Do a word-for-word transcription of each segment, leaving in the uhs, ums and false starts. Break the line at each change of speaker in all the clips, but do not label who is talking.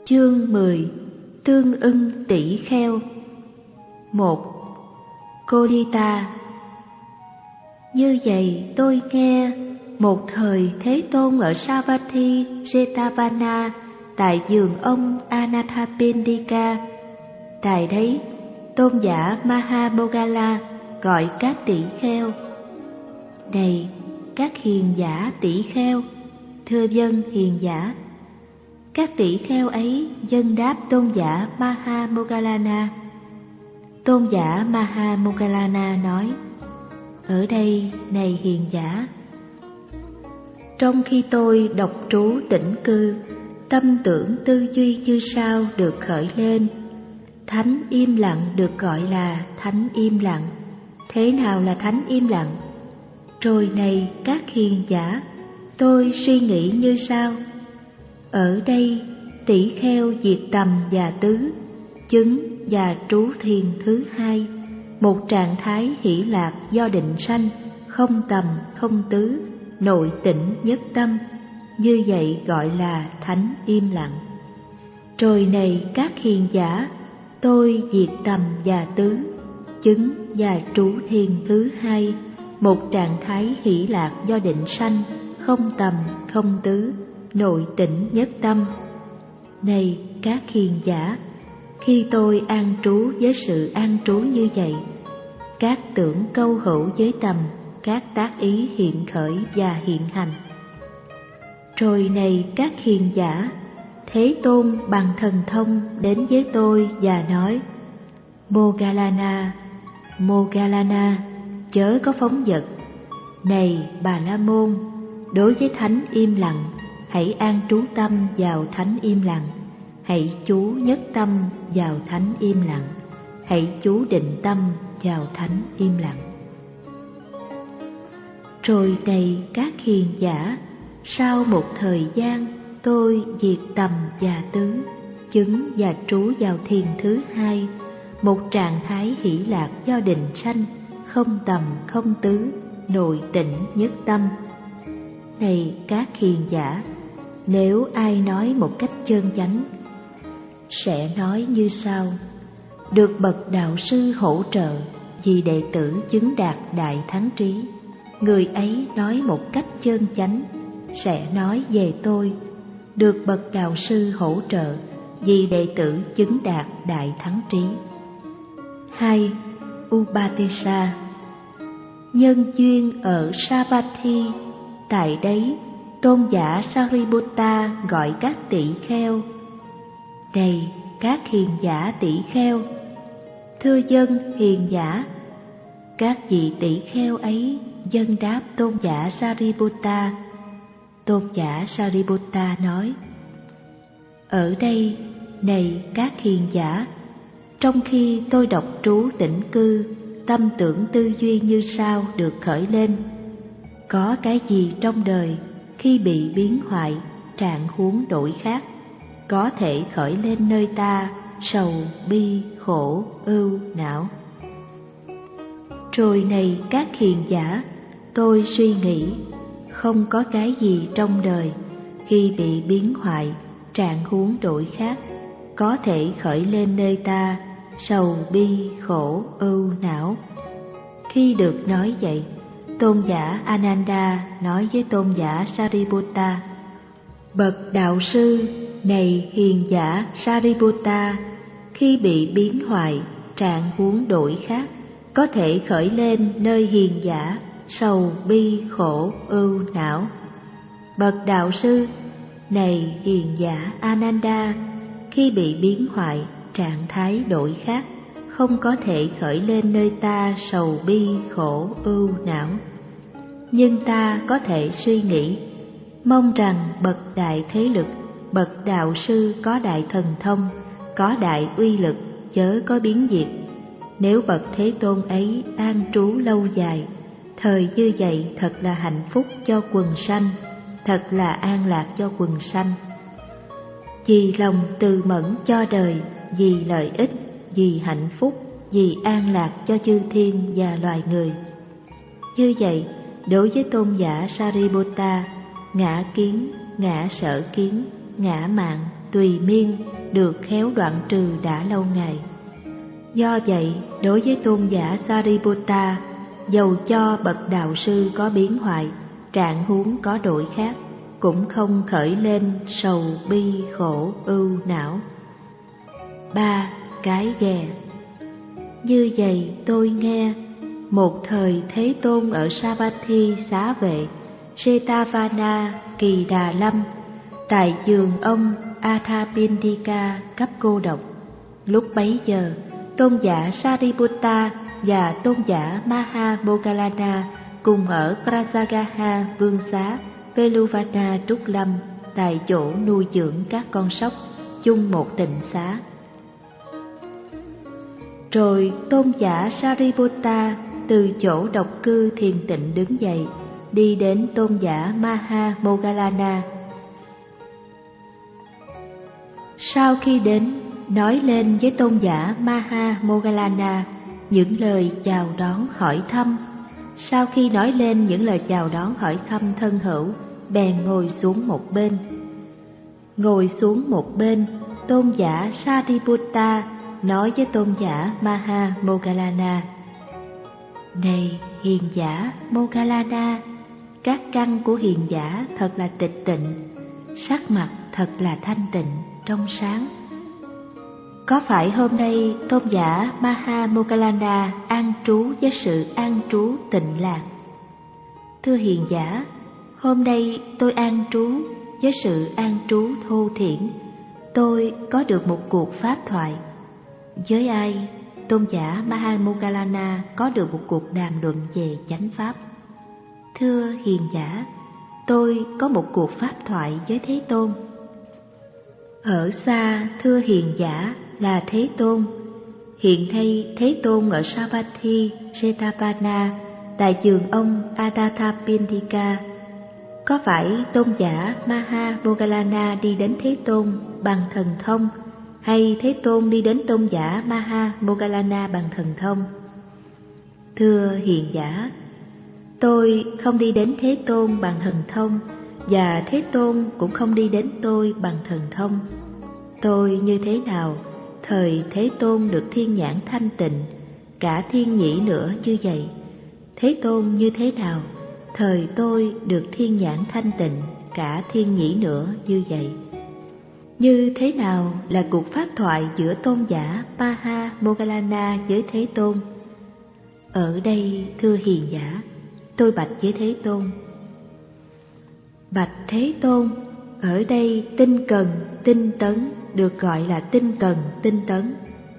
Chương mười. Tương ưng tỷ kheo. Một. Kodita. Như vậy tôi nghe, một thời Thế Tôn ở Savatthi Jetavana tại vườn ông Anathapindika. Tại đấy, tôn giả Mahamogala gọi các tỷ kheo: Này các hiền giả tỷ kheo, thưa vâng hiền giả. Các tỷ kheo ấy dâng đáp tôn giả Mahamoggalana. Tôn giả Mahamoggalana nói: Ở đây này hiền giả, trong khi tôi độc trú tĩnh cư, tâm tưởng tư duy như sau được khởi lên. Thánh im lặng được gọi là thánh im lặng. Thế nào là thánh im lặng? Rồi này các hiền giả, tôi suy nghĩ như sau: Ở đây tỷ kheo diệt tầm và tứ, chứng và trú thiền thứ hai, một trạng thái hỷ lạc do định sanh, không tầm không tứ, nội tĩnh nhất tâm. Như vậy gọi là thánh im lặng. Rồi này các hiền giả, tôi diệt tầm và tứ, chứng và trú thiền thứ hai, một trạng thái hỷ lạc do định sanh, không tầm không tứ, nội tĩnh nhất tâm. Này các hiền giả, khi tôi an trú với sự an trú như vậy, các tưởng câu hữu với tầm, các tác ý hiện khởi và hiện hành. Rồi này các hiền giả, Thế Tôn bằng thần thông đến với tôi và nói: Moggallana, Moggallana, chớ có phóng dật. Này Bà La Môn, đối với thánh im lặng, hãy an trú tâm vào thánh im lặng, hãy chú nhất tâm vào thánh im lặng, hãy chú định tâm vào thánh im lặng. Rồi này các hiền giả, sau một thời gian tôi diệt tầm và tứ, chứng và trú vào thiền thứ hai, một trạng thái hỷ lạc do định sanh, không tầm không tứ, nội tĩnh nhất tâm. Này các hiền giả, nếu ai nói một cách chân chánh, sẽ nói như sau: Được bậc đạo sư hỗ trợ vì đệ tử chứng đạt đại thắng trí. Người ấy nói một cách chân chánh, sẽ nói về tôi: Được bậc đạo sư hỗ trợ vì đệ tử chứng đạt đại thắng trí. Hai. Upatissa. Nhân duyên ở Savatthi, tại đấy tôn giả Sariputta gọi các tỷ kheo: Này các hiền giả tỷ kheo, thưa dân hiền giả. Các vị tỷ kheo ấy dâng đáp tôn giả Sariputta. Tôn giả Sariputta nói: Ở đây này các hiền giả, trong khi tôi độc trú tĩnh cư, tâm tưởng tư duy như sau được khởi lên. Có cái gì trong đời khi bị biến hoại, trạng huống đổi khác, có thể khởi lên nơi ta sầu, bi, khổ, ưu, não. Rồi này các hiền giả, tôi suy nghĩ, không có cái gì trong đời khi bị biến hoại, trạng huống đổi khác, có thể khởi lên nơi ta sầu, bi, khổ, ưu, não. Khi được nói vậy, tôn giả Ananda nói với tôn giả Sariputta: Bậc đạo sư, này hiền giả Sariputta, khi bị biến hoại, trạng huống đổi khác, có thể khởi lên nơi hiền giả sầu, bi, khổ, ưu, não. Bậc đạo sư, này hiền giả Ananda, khi bị biến hoại, trạng thái đổi khác, không có thể khởi lên nơi ta sầu, bi, khổ, ưu, não. Nhưng ta có thể suy nghĩ, mong rằng bậc đại thế lực, bậc đạo sư có đại thần thông, có đại uy lực, chớ có biến diệt. Nếu bậc Thế Tôn ấy an trú lâu dài, thời như vậy thật là hạnh phúc cho quần sanh, thật là an lạc cho quần sanh. Vì lòng từ mẫn cho đời, vì lợi ích, vì hạnh phúc, vì an lạc cho chư thiên và loài người. Như vậy, đối với tôn giả Sariputta, ngã kiến, ngã sở kiến, ngã mạn, tùy miên, được khéo đoạn trừ đã lâu ngày. Do vậy, đối với tôn giả Sariputta, dầu cho bậc đạo sư có biến hoại, trạng huống có đổi khác, cũng không khởi lên sầu bi khổ ưu não. Ba. Cái ghè. Như vậy tôi nghe, một thời Thế Tôn ở Savatthi Xá Vệ, Jetavana, Kỳ Đà Lâm, tại giường ông Athapindika cấp cô độc. Lúc bấy giờ, tôn giả Sariputta và tôn giả Maha Moggallana cùng ở Prasagaha Vương Xá, Veluvana Trúc Lâm, tại chỗ nuôi dưỡng các con sóc, chung một tịnh xá. Rồi tôn giả Sariputta từ chỗ độc cư thiền tịnh đứng dậy, đi đến tôn giả Maha Moggallana. Sau khi đến, nói lên với tôn giả Maha Moggallana những lời chào đón hỏi thăm. Sau khi nói lên những lời chào đón hỏi thăm thân hữu, bèn ngồi xuống một bên. Ngồi xuống một bên, tôn giả Sariputta nói với tôn giả Maha Moggallana: Này hiền giả Moggallana, các căn của hiền giả thật là tịch tịnh, sắc mặt thật là thanh tịnh, trong sáng. Có phải hôm nay tôn giả Maha Moggallana an trú với sự an trú tịnh lạc? Thưa hiền giả, hôm nay tôi an trú với sự an trú thô thiển. Tôi có được một cuộc pháp thoại. Với ai? Tôn giả Maha Moggallana có được một cuộc đàm luận về chánh pháp. Thưa hiền giả, tôi có một cuộc pháp thoại với Thế Tôn. Ở xa, thưa hiền giả, là Thế Tôn. Hiện nay Thế Tôn ở Savatthi, Jetavana, tại giường ông Adathapindika. Có phải tôn giả Maha Moggallana đi đến Thế Tôn bằng thần thông, hay Thế Tôn đi đến tôn giả Maha Moggallana bằng thần thông? Thưa hiền giả, tôi không đi đến Thế Tôn bằng thần thông, và Thế Tôn cũng không đi đến tôi bằng thần thông. Tôi như thế nào, thời Thế Tôn được thiên nhãn thanh tịnh, cả thiên nhĩ nữa như vậy. Thế Tôn như thế nào, thời tôi được thiên nhãn thanh tịnh, cả thiên nhĩ nữa như vậy. Như thế nào là cuộc pháp thoại giữa tôn giả Maha Moggallana với Thế Tôn? Ở đây, thưa hiền giả, tôi bạch với Thế Tôn: Bạch Thế Tôn, ở đây tinh cần, tinh tấn được gọi là tinh cần, tinh tấn.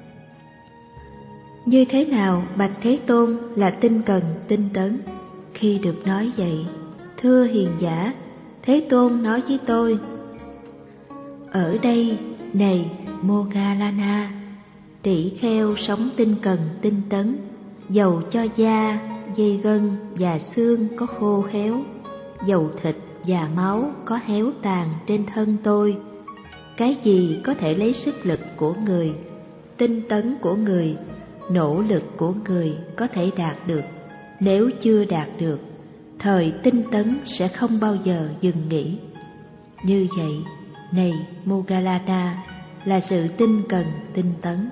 Như thế nào, bạch Thế Tôn, là tinh cần, tinh tấn? Khi được nói vậy, thưa hiền giả, Thế Tôn nói với tôi: Ở đây, này Moggallana, tỷ kheo sống tinh cần, tinh tấn, dầu cho da, dây gân và xương có khô héo, dầu thịt và máu có héo tàn trên thân tôi, cái gì có thể lấy sức lực của người, tinh tấn của người, nỗ lực của người có thể đạt được? Nếu chưa đạt được, thời tinh tấn sẽ không bao giờ dừng nghỉ. Như vậy, này Moggallana, là sự tinh cần, tinh tấn.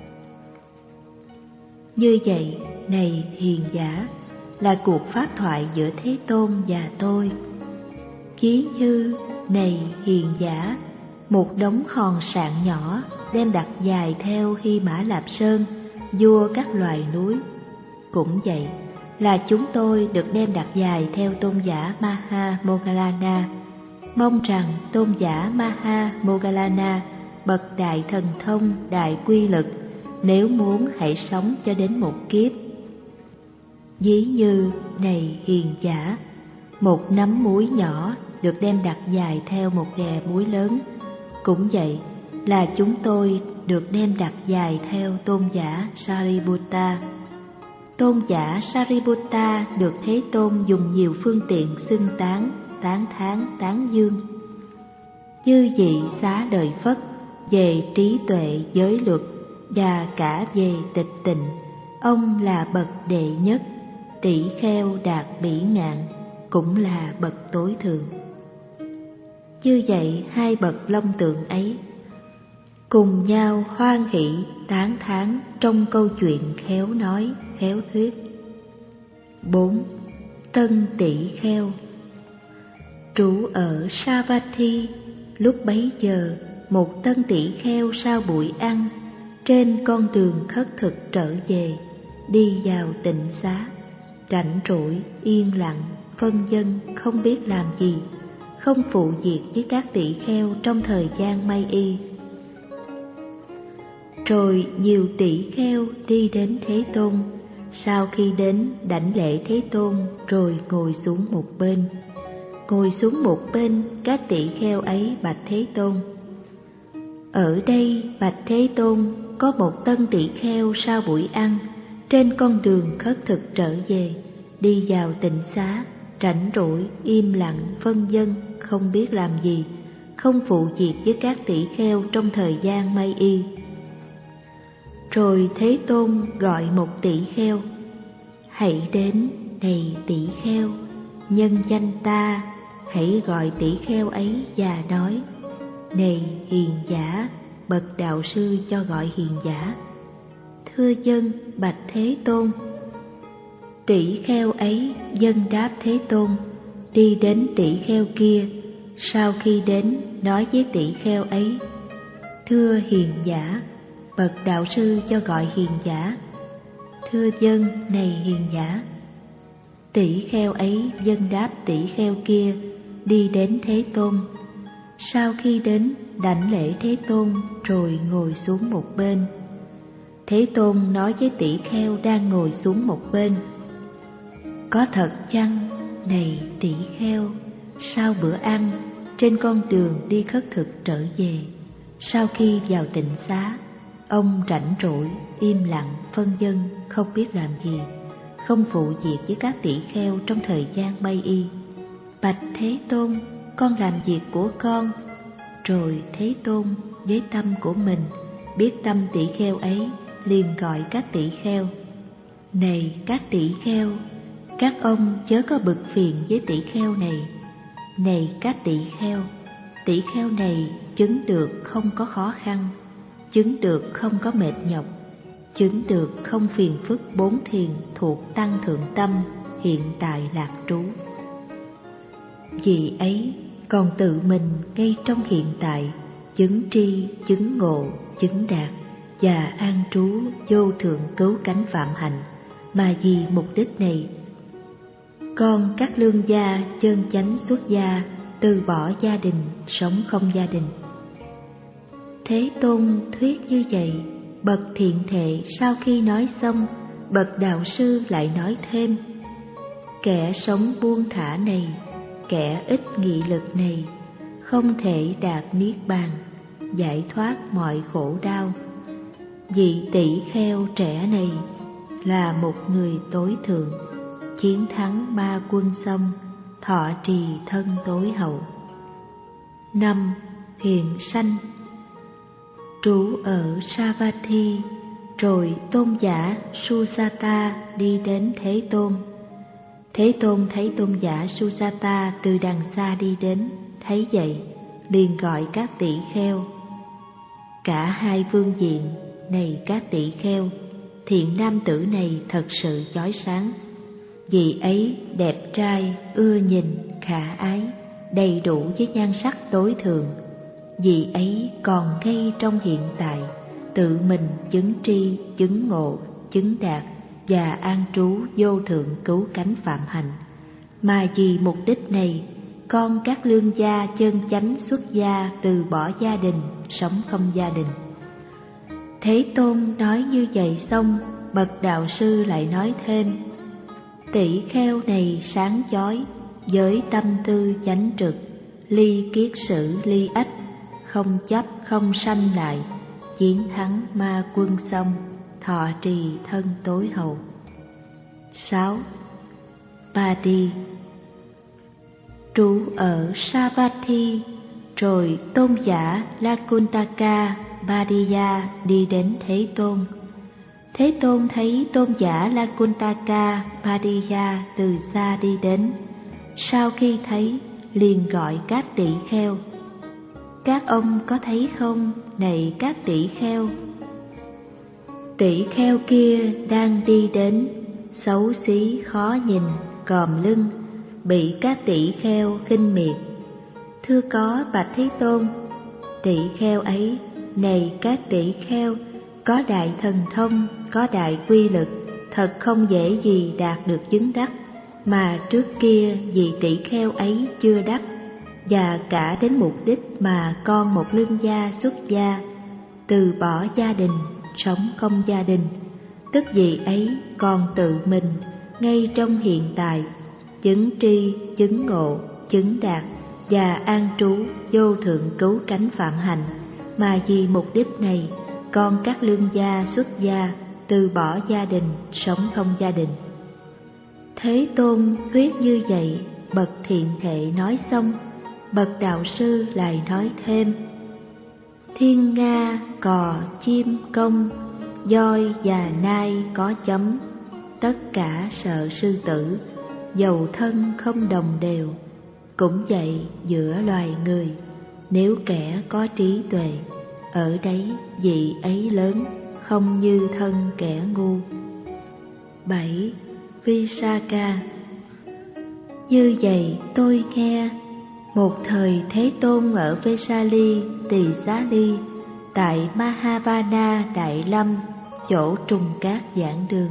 Như vậy, này hiền giả, là cuộc pháp thoại giữa Thế Tôn và tôi. Ví như, này hiền giả, một đống hòn sạn nhỏ đem đặt dài theo Hy Mã Lạp Sơn, vua các loài núi. Cũng vậy, là chúng tôi được đem đặt dài theo tôn giả Maha Moggallana, mong rằng tôn giả Maha Moggallana bậc đại thần thông, đại quy lực, nếu muốn hãy sống cho đến một kiếp. Ví như, này hiền giả, một nắm muối nhỏ được đem đặt dài theo một ghè muối lớn. Cũng vậy, là chúng tôi được đem đặt dài theo tôn giả Sariputta. Tôn giả Sariputta được Thế Tôn dùng nhiều phương tiện xưng tán, tán thán, tán dương. Chư vị xá lợi Phất về trí tuệ giới luật và cả về tịch tịnh, ông là bậc đệ nhất, tỷ kheo đạt bỉ ngạn, cũng là bậc tối thượng. Như vậy hai bậc long tượng ấy, cùng nhau hoan hỷ tán thán trong câu chuyện khéo nói khéo thuyết. Bốn. Tân tỷ kheo. Trú ở Savatthi, lúc bấy giờ một tân tỷ kheo sau buổi ăn, trên con đường khất thực trở về, đi vào tịnh xá, rảnh rỗi, yên lặng, phân dân, không biết làm gì, không phụ việc với các tỷ kheo trong thời gian may y. Rồi nhiều tỷ kheo đi đến Thế Tôn, sau khi đến đảnh lễ Thế Tôn rồi ngồi xuống một bên. Ngồi xuống một bên, các tỷ kheo ấy bạch Thế Tôn: ở đây bạch Thế Tôn, có một tân tỷ kheo sau buổi ăn, trên con đường khất thực trở về, đi vào tịnh xá, rảnh rỗi, im lặng, phân dân, không biết làm gì, không phụ việc với các tỷ kheo trong thời gian may y. Rồi Thế Tôn gọi một tỷ kheo: hãy đến, này tỷ kheo, nhân danh ta, hãy gọi tỷ kheo ấy và nói: này hiền giả, bậc đạo sư cho gọi hiền giả. Thưa dân, bạch Thế Tôn. Tỷ kheo ấy dân đáp Thế Tôn, đi đến tỷ kheo kia, sau khi đến nói với tỷ kheo ấy: thưa hiền giả, bậc đạo sư cho gọi hiền giả. Thưa dân, này hiền giả. Tỷ kheo ấy dân đáp tỷ kheo kia, đi đến Thế Tôn, sau khi đến đảnh lễ Thế Tôn rồi ngồi xuống một bên. Thế Tôn nói với tỷ kheo đang ngồi xuống một bên: có thật chăng, này tỷ kheo, sau bữa ăn, trên con đường đi khất thực trở về, sau khi vào tịnh xá, ông rảnh rỗi, im lặng, phân dân, không biết làm gì, không phụ việc với các tỷ kheo trong thời gian may y. Bạch Thế Tôn, con làm việc của con. Rồi Thế Tôn với tâm của mình, biết tâm tỷ kheo ấy, liền gọi các tỷ kheo: này các tỷ kheo, các ông chớ có bực phiền với tỷ kheo này. Này các tỷ kheo, tỷ kheo này chứng được không có khó khăn, chứng được không có mệt nhọc, chứng được không phiền phức bốn thiền thuộc tăng thượng tâm, hiện tại lạc trú. Vì ấy còn tự mình ngay trong hiện tại chứng tri, chứng ngộ, chứng đạt và an trú vô thượng cứu cánh phạm hạnh, mà vì mục đích này, con các lương gia chân chánh xuất gia, từ bỏ gia đình, sống không gia đình. Thế Tôn thuyết như vậy, bậc thiện thệ sau khi nói xong, bậc đạo sư lại nói thêm: kẻ sống buông thả này, kẻ ít nghị lực này, không thể đạt niết bàn, giải thoát mọi khổ đau. Vị tỷ kheo trẻ này là một người tối thượng, chiến thắng ma quân xong, thọ trì thân tối hậu. Năm. Hiền sanh. Trú ở Savatthi, rồi tôn giả Susata đi đến Thế Tôn. Thế Tôn thấy tôn giả Susata từ đằng xa đi đến, thấy vậy liền gọi các tỷ kheo: cả hai phương diện, này các tỷ kheo, thiện nam tử này thật sự chói sáng. Vị ấy đẹp trai, ưa nhìn, khả ái, đầy đủ với nhan sắc tối thượng. Vị ấy còn ngay trong hiện tại, tự mình chứng tri, chứng ngộ, chứng đạt và an trú vô thượng cứu cánh phạm hạnh. Mà vì mục đích này, con các lương gia chân chánh xuất gia, từ bỏ gia đình, sống không gia đình. Thế Tôn nói như vậy xong, bậc đạo sư lại nói thêm: tỷ kheo này sáng chói, với tâm tư chánh trực, ly kiết sử ly ách, không chấp không sanh lại, chiến thắng ma quân xong, thọ trì thân tối hậu. Sáu. Ba đi. Trú ở Savatthi, rồi tôn giả Lakuntaka Bhadiya đi đến Thế Tôn. Thế Tôn thấy tôn giả Lakuntaka Bhadiya từ xa đi đến, sau khi thấy liền gọi các tỷ kheo: các ông có thấy không, này các tỷ kheo? Tỷ kheo kia đang đi đến, xấu xí khó nhìn, còm lưng, bị các tỷ kheo khinh miệt. Thưa có bạch Thế Tôn, tỷ kheo ấy, này các tỷ kheo, có đại thần thông, có đại quy lực, thật không dễ gì đạt được chứng đắc, mà trước kia vị tỷ kheo ấy chưa đắc, và cả đến mục đích mà con một lương gia xuất gia, từ bỏ gia đình, sống không gia đình, tức vị ấy còn tự mình ngay trong hiện tại chứng tri, chứng ngộ, chứng đạt và an trú vô thượng cứu cánh phạm hạnh, mà vì mục đích này con các lương gia xuất gia, từ bỏ gia đình, sống không gia đình. Thế Tôn thuyết như vậy, bậc thiện hệ nói xong, bậc đạo sư lại nói thêm: thiên nga cò chim công, voi và nai có chấm, tất cả sợ sư tử, dầu thân không đồng đều. Cũng vậy giữa loài người, nếu kẻ có trí tuệ, ở đấy vị ấy lớn, không như thân kẻ ngu. bảy. Visakha. Như vậy tôi nghe, một thời Thế Tôn ở Vesali, Tỳ Xá Ly, tại Mahavana Đại Lâm, chỗ trùng cát giảng đường.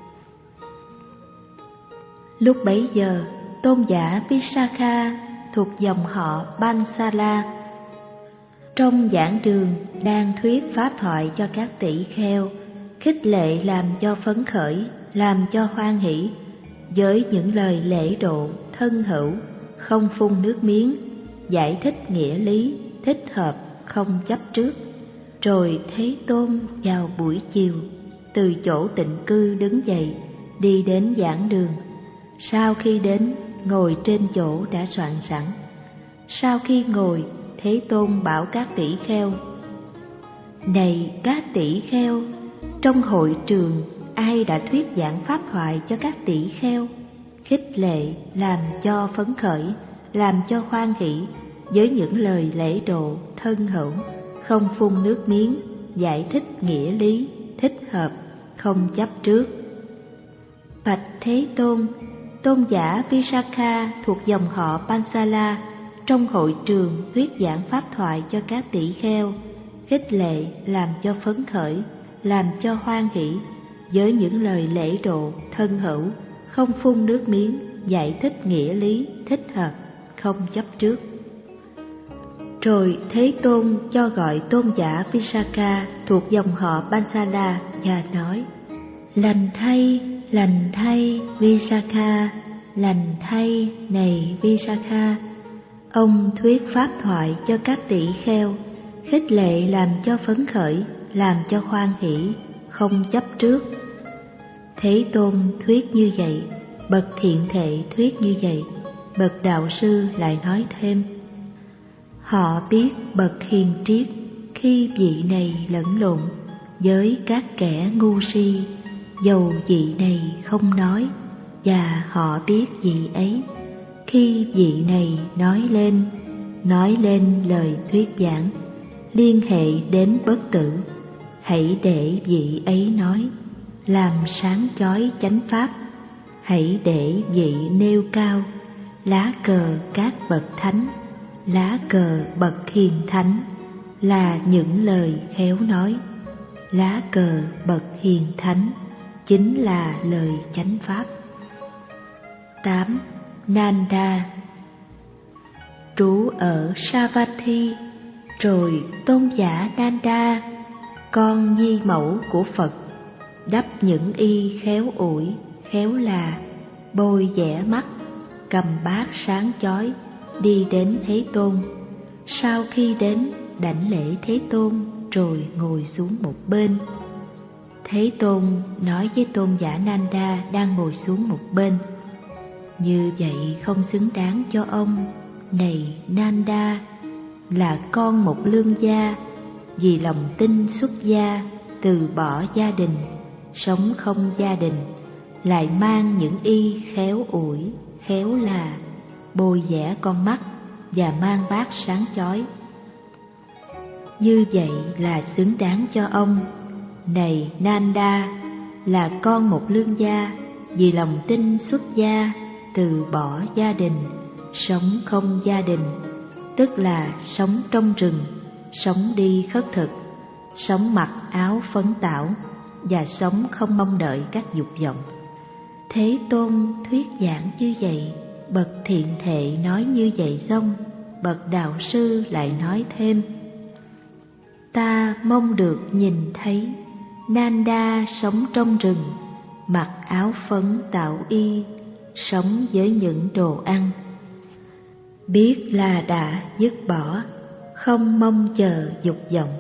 Lúc bấy giờ, tôn giả Visakha thuộc dòng họ Bansala, trong giảng đường đang thuyết pháp thoại cho các tỷ kheo, khích lệ làm cho phấn khởi, làm cho hoan hỷ, với những lời lễ độ, thân hữu, không phun nước miếng, giải thích nghĩa lý, thích hợp, không chấp trước. Rồi Thế Tôn vào buổi chiều, từ chỗ tịnh cư đứng dậy, đi đến giảng đường. Sau khi đến, ngồi trên chỗ đã soạn sẵn. Sau khi ngồi, Thế Tôn bảo các tỷ kheo: này các tỷ kheo, trong hội trường ai đã thuyết giảng pháp thoại cho các tỷ kheo, khích lệ, làm cho phấn khởi, làm cho hoan hỷ, với những lời lễ độ, thân hữu, không phun nước miếng, giải thích nghĩa lý, thích hợp, không chấp trước. Bạch Thế Tôn, tôn giả Visakha thuộc dòng họ Pansala, trong hội trường thuyết giảng pháp thoại cho các tỷ kheo, khích lệ, làm cho phấn khởi, làm cho hoan hỷ, với những lời lễ độ, thân hữu, không phun nước miếng, giải thích nghĩa lý, thích hợp, không chấp trước. Rồi Thế Tôn cho gọi tôn giả Visakha thuộc dòng họ Pansala và nói: lành thay, lành thay Visakha, lành thay này Visakha. Ông thuyết pháp thoại cho các tỷ kheo, khích lệ làm cho phấn khởi, làm cho hoan hỷ, không chấp trước. Thế Tôn thuyết như vậy, bậc thiện thệ thuyết như vậy, bậc đạo sư lại nói thêm: họ biết bậc hiền triết khi vị này lẫn lộn với các kẻ ngu si, dầu vị này không nói, và họ biết vị ấy khi vị này nói lên, nói lên lời thuyết giảng, liên hệ đến bất tử, hãy để vị ấy nói, làm sáng chói chánh pháp, hãy để vị nêu cao lá cờ các bậc thánh, lá cờ bậc hiền thánh là những lời khéo nói, lá cờ bậc hiền thánh chính là lời chánh pháp. tám. Nanda. Trú ở Savatthi, rồi tôn giả Nanda, con nhi mẫu của Phật, đắp những y khéo ủi, khéo là, bôi vẽ mắt, cầm bát sáng chói, đi đến Thế Tôn. Sau khi đến, đảnh lễ Thế Tôn, rồi ngồi xuống một bên. Thế Tôn nói với tôn giả Nanda đang ngồi xuống một bên: như vậy không xứng đáng cho ông, này Nanda, là con một lương gia, vì lòng tin xuất gia, từ bỏ gia đình, sống không gia đình, lại mang những y khéo ủi, khéo là, bôi vẽ con mắt và mang bát sáng chói. như vậy là xứng đáng cho ông. Này Nanda, là con một lương gia, vì lòng tin xuất gia, từ bỏ gia đình, sống không gia đình, tức là sống trong rừng, sống đi khất thực, sống mặc áo phấn tảo, và sống không mong đợi các dục vọng. Thế Tôn thuyết giảng như vậy, bậc thiện thệ nói như vậy xong, bậc đạo sư lại nói thêm: ta mong được nhìn thấy Nanda sống trong rừng, mặc áo phấn tạo y, sống với những đồ ăn, biết là đã dứt bỏ, không mong chờ dục vọng.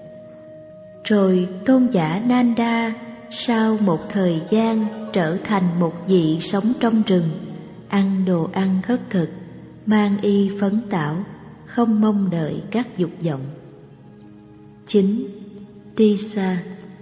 Rồi tôn giả Nanda sau một thời gian trở thành một vị sống trong rừng, ăn đồ ăn khất thực, mang y phấn tảo, không mong đợi các dục vọng. Chín. Tisa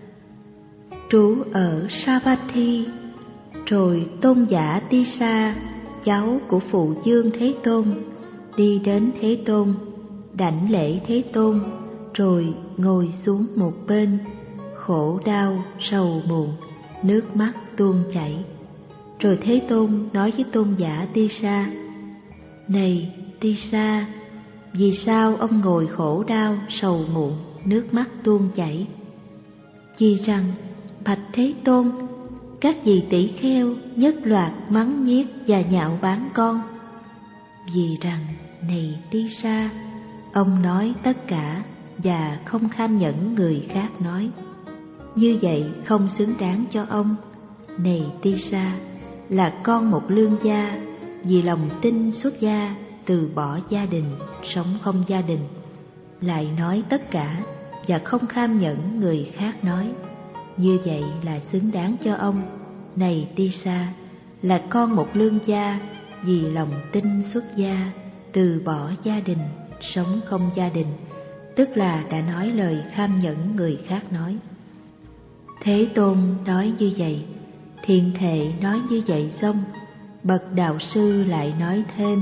trú ở Savatthi. Rồi tôn giả Tisa, cháu của phụ vương Thế Tôn, đi đến Thế Tôn, đảnh lễ Thế Tôn, rồi ngồi xuống một bên, khổ đau sầu muộn, nước mắt tuôn chảy. Rồi Thế Tôn nói với tôn giả Tisa: này Tisa, vì sao ông ngồi khổ đau sầu muộn, nước mắt tuôn chảy? Vì rằng, bạch Thế Tôn, các vị tỷ kheo nhất loạt mắng nhiếc và nhạo báng con. Vì rằng, này Tisa, ông nói tất cả và không kham nhẫn người khác nói. Như vậy không xứng đáng cho ông. Này Tisa, là con một lương gia, vì lòng tin xuất gia, từ bỏ gia đình, sống không gia đình, lại nói tất cả và không kham nhẫn người khác nói. Như vậy là xứng đáng cho ông. Này Tisa, là con một lương gia, vì lòng tin xuất gia, từ bỏ gia đình, sống không gia đình, tức là đã nói lời kham nhẫn người khác nói. Thế Tôn nói như vậy, thiện thệ nói như vậy xong, bậc đạo sư lại nói thêm: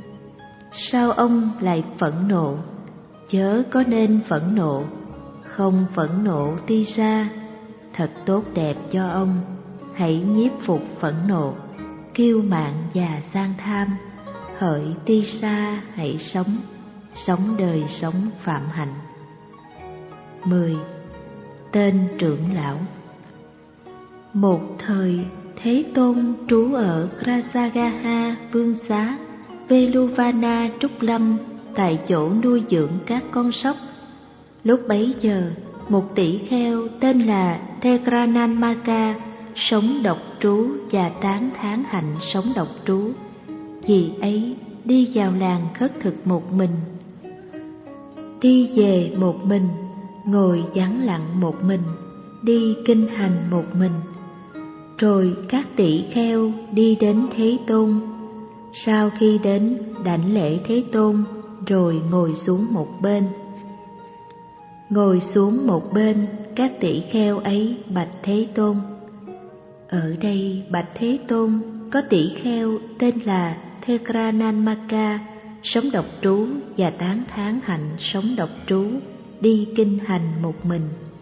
sao ông lại phẫn nộ? Chớ có nên phẫn nộ, không phẫn nộ Tisa, thật tốt đẹp cho ông. Hãy nhiếp phục phẫn nộ, kiêu mạn và sang tham. Hỡi Tisa, hãy sống, sống đời sống phạm hạnh. Mười. Tên trưởng lão. Một thời, Thế Tôn trú ở Krasagaha Vương Xá, Veluvana Trúc Lâm, tại chỗ nuôi dưỡng các con sóc. Lúc bấy giờ, một tỷ kheo tên là Thekrananmaka sống độc trú và tán thán hạnh sống độc trú. Vì ấy đi vào làng khất thực một mình, đi về một mình, ngồi vắng lặng một mình, đi kinh hành một mình. Rồi các tỷ kheo đi đến Thế Tôn. Sau khi đến, đảnh lễ Thế Tôn, rồi ngồi xuống một bên. Ngồi xuống một bên, các tỷ kheo ấy bạch Thế Tôn: ở đây bạch Thế Tôn, có tỷ kheo tên là Thekrananmaka sống độc trú và tán thán hạnh sống độc trú, đi kinh hành một mình.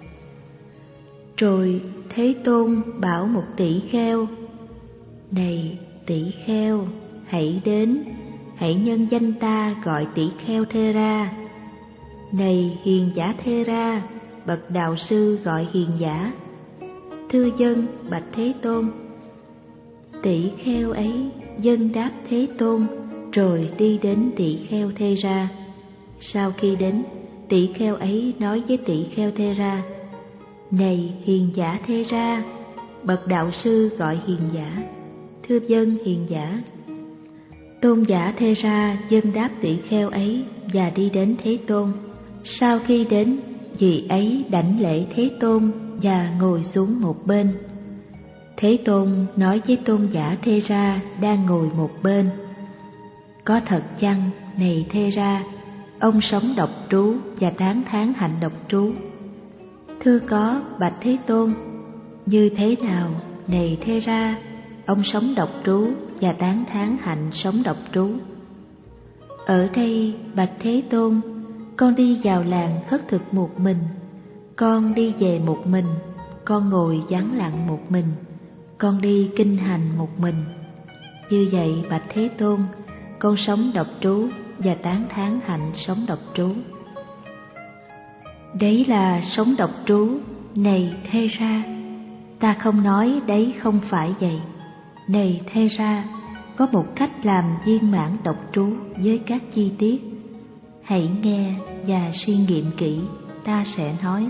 Rồi Thế Tôn bảo một tỷ kheo: này tỷ kheo, hãy đến, hãy nhân danh ta gọi tỷ kheo Thera. Này hiền giả Thera, bậc đạo sư gọi hiền giả. Thưa dân bạch Thế Tôn. Tỷ kheo ấy dân đáp Thế Tôn, rồi đi đến tỷ kheo Thera. Sau khi đến, tỷ kheo ấy nói với tỷ kheo Thera: này hiền giả Thera, bậc đạo sư gọi hiền giả. Thưa dân hiền giả. Tôn giả Thera dân đáp tỷ kheo ấy và đi đến Thế Tôn. Sau khi đến, vị ấy đảnh lễ Thế Tôn và ngồi xuống một bên. Thế Tôn nói với tôn giả Thera đang ngồi một bên: có thật chăng, này Thera, ông sống độc trú và tán thán hạnh độc trú? Thưa có, bạch Thế Tôn. Như thế nào, này Thera, ông sống độc trú và tán thán hạnh sống độc trú? Ở đây, bạch Thế Tôn, con đi vào làng khất thực một mình, con đi về một mình, con ngồi vắng lặng một mình, con đi kinh hành một mình. Như vậy bạch Thế Tôn, con sống độc trú và tán thán hạnh sống độc trú. Đấy là sống độc trú, này Thê Ra. Ta không nói đấy không phải vậy. Này Thê Ra, có một cách làm viên mãn độc trú với các chi tiết. Hãy nghe và suy nghiệm kỹ, ta sẽ nói.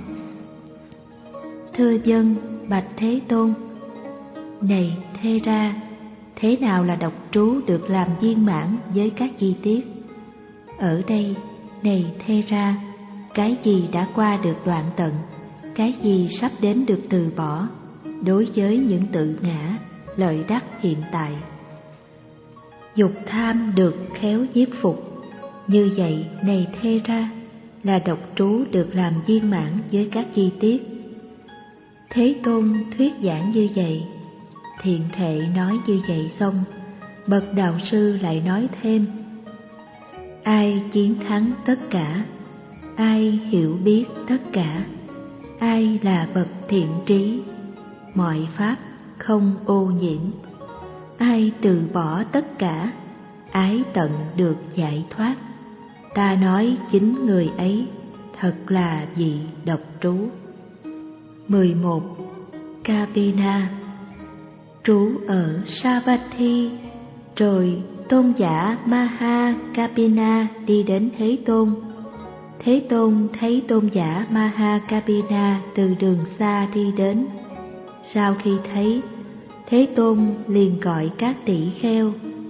Thưa dân, bạch Thế Tôn. Này Thê Ra, thế nào là độc trú được làm viên mãn với các chi tiết? Ở đây, này Thê Ra, cái gì đã qua được đoạn tận, cái gì sắp đến được từ bỏ, đối với những tự ngã, lợi đắc hiện tại. Dục tham được khéo nhiếp phục. Như vậy, này Thê Ra, là độc trú được làm viên mãn với các chi tiết. Thế Tôn thuyết giảng như vậy, Thiện Thệ nói như vậy xong, bậc đạo sư lại nói thêm: ai chiến thắng tất cả, ai hiểu biết tất cả, ai là bậc thiện trí, mọi pháp không ô nhiễm, ai từ bỏ tất cả, ái tận được giải thoát. Ta nói chính người ấy thật là vị độc trú. mười một. Kapina trú ở Savatthi. Rồi tôn giả Maha Kapina đi đến Thế Tôn. Thế Tôn thấy tôn giả Maha Kapina từ đường xa đi đến. Sau khi thấy, Thế Tôn liền gọi các tỷ kheo: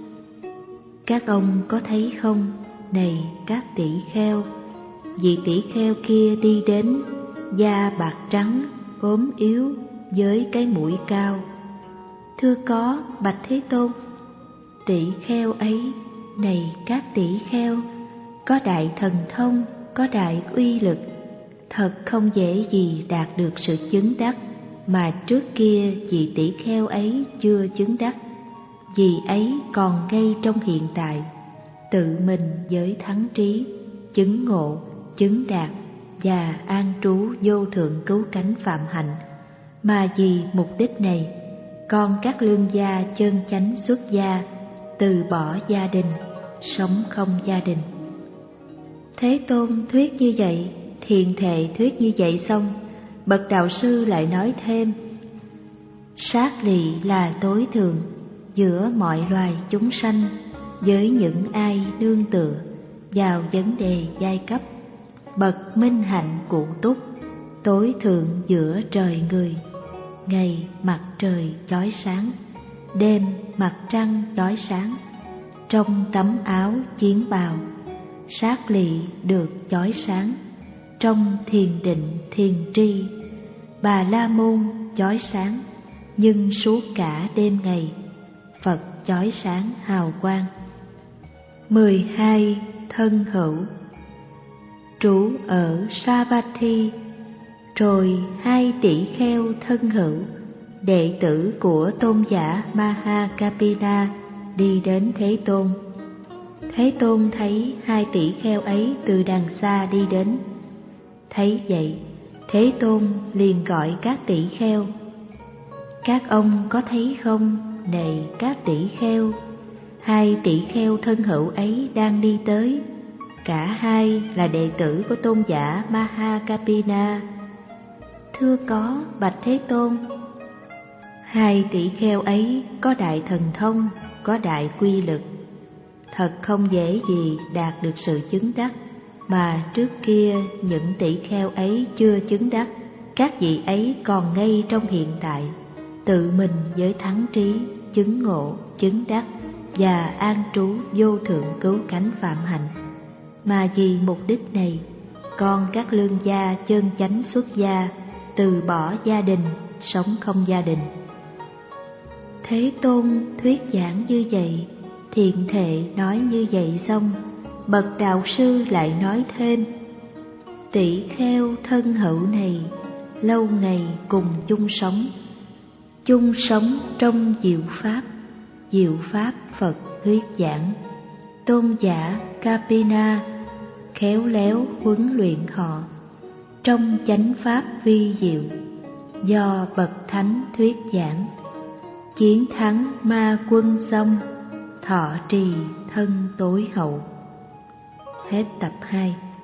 các ông có thấy không, này các tỷ kheo, vị tỷ kheo kia đi đến, da bạc trắng, ốm yếu, với cái mũi cao. Thưa có, bạch Thế Tôn. Tỷ kheo ấy, này các tỷ kheo, có đại thần thông, có đại uy lực, thật không dễ gì đạt được sự chứng đắc mà trước kia vị tỷ kheo ấy chưa chứng đắc. Vì ấy còn ngay trong hiện tại, tự mình với thắng trí, chứng ngộ, chứng đạt và an trú vô thượng cứu cánh phạm hạnh. Mà vì mục đích này, con các lương gia chân chánh xuất gia, từ bỏ gia đình, sống không gia đình. Thế Tôn thuyết như vậy, Thiện Thệ thuyết như vậy xong, bậc đạo sư lại nói thêm: sát lì là tối thượng giữa mọi loài chúng sanh, với những ai nương tựa vào vấn đề giai cấp. Bậc minh hạnh cụ túc, tối thượng giữa trời người. Ngày mặt trời chói sáng, đêm mặt trăng chói sáng. Trong tấm áo chiến bào, sát lị được chói sáng. Trong thiền định thiền tri, Bà La Môn chói sáng. Nhưng suốt cả đêm ngày, Phật chói sáng hào quang. mười hai. Thân hữu trú ở Savatthi. Rồi hai tỷ kheo thân hữu, đệ tử của tôn giả Maha Kapina, đi đến Thế Tôn. Thế Tôn thấy hai tỷ kheo ấy từ đằng xa đi đến. Thấy vậy, Thế Tôn liền gọi các tỷ kheo: các ông có thấy không, này các tỷ kheo, hai tỷ kheo thân hữu ấy đang đi tới. Cả hai là đệ tử của tôn giả Maha Kapina. Thưa có, bạch Thế Tôn. Hai tỷ kheo ấy có đại thần thông, có đại quy lực, thật không dễ gì đạt được sự chứng đắc mà trước kia những tỷ kheo ấy chưa chứng đắc. Các vị ấy còn ngay trong hiện tại, tự mình với thắng trí, chứng ngộ, chứng đắc và an trú vô thượng cứu cánh phạm hạnh. Mà vì mục đích này, con các lương gia chân chánh xuất gia, từ bỏ gia đình, sống không gia đình. Thế Tôn thuyết giảng như vậy, Thiện Thệ nói như vậy xong, bậc đạo sư lại nói thêm: tỷ kheo thân hữu này, lâu ngày cùng chung sống, chung sống trong diệu pháp. Diệu pháp Phật thuyết giảng, tôn giả Kapina khéo léo huấn luyện họ trong chánh pháp vi diệu do bậc thánh thuyết giảng, chiến thắng ma quân xong, thọ trì thân tối hậu. Hết tập hai.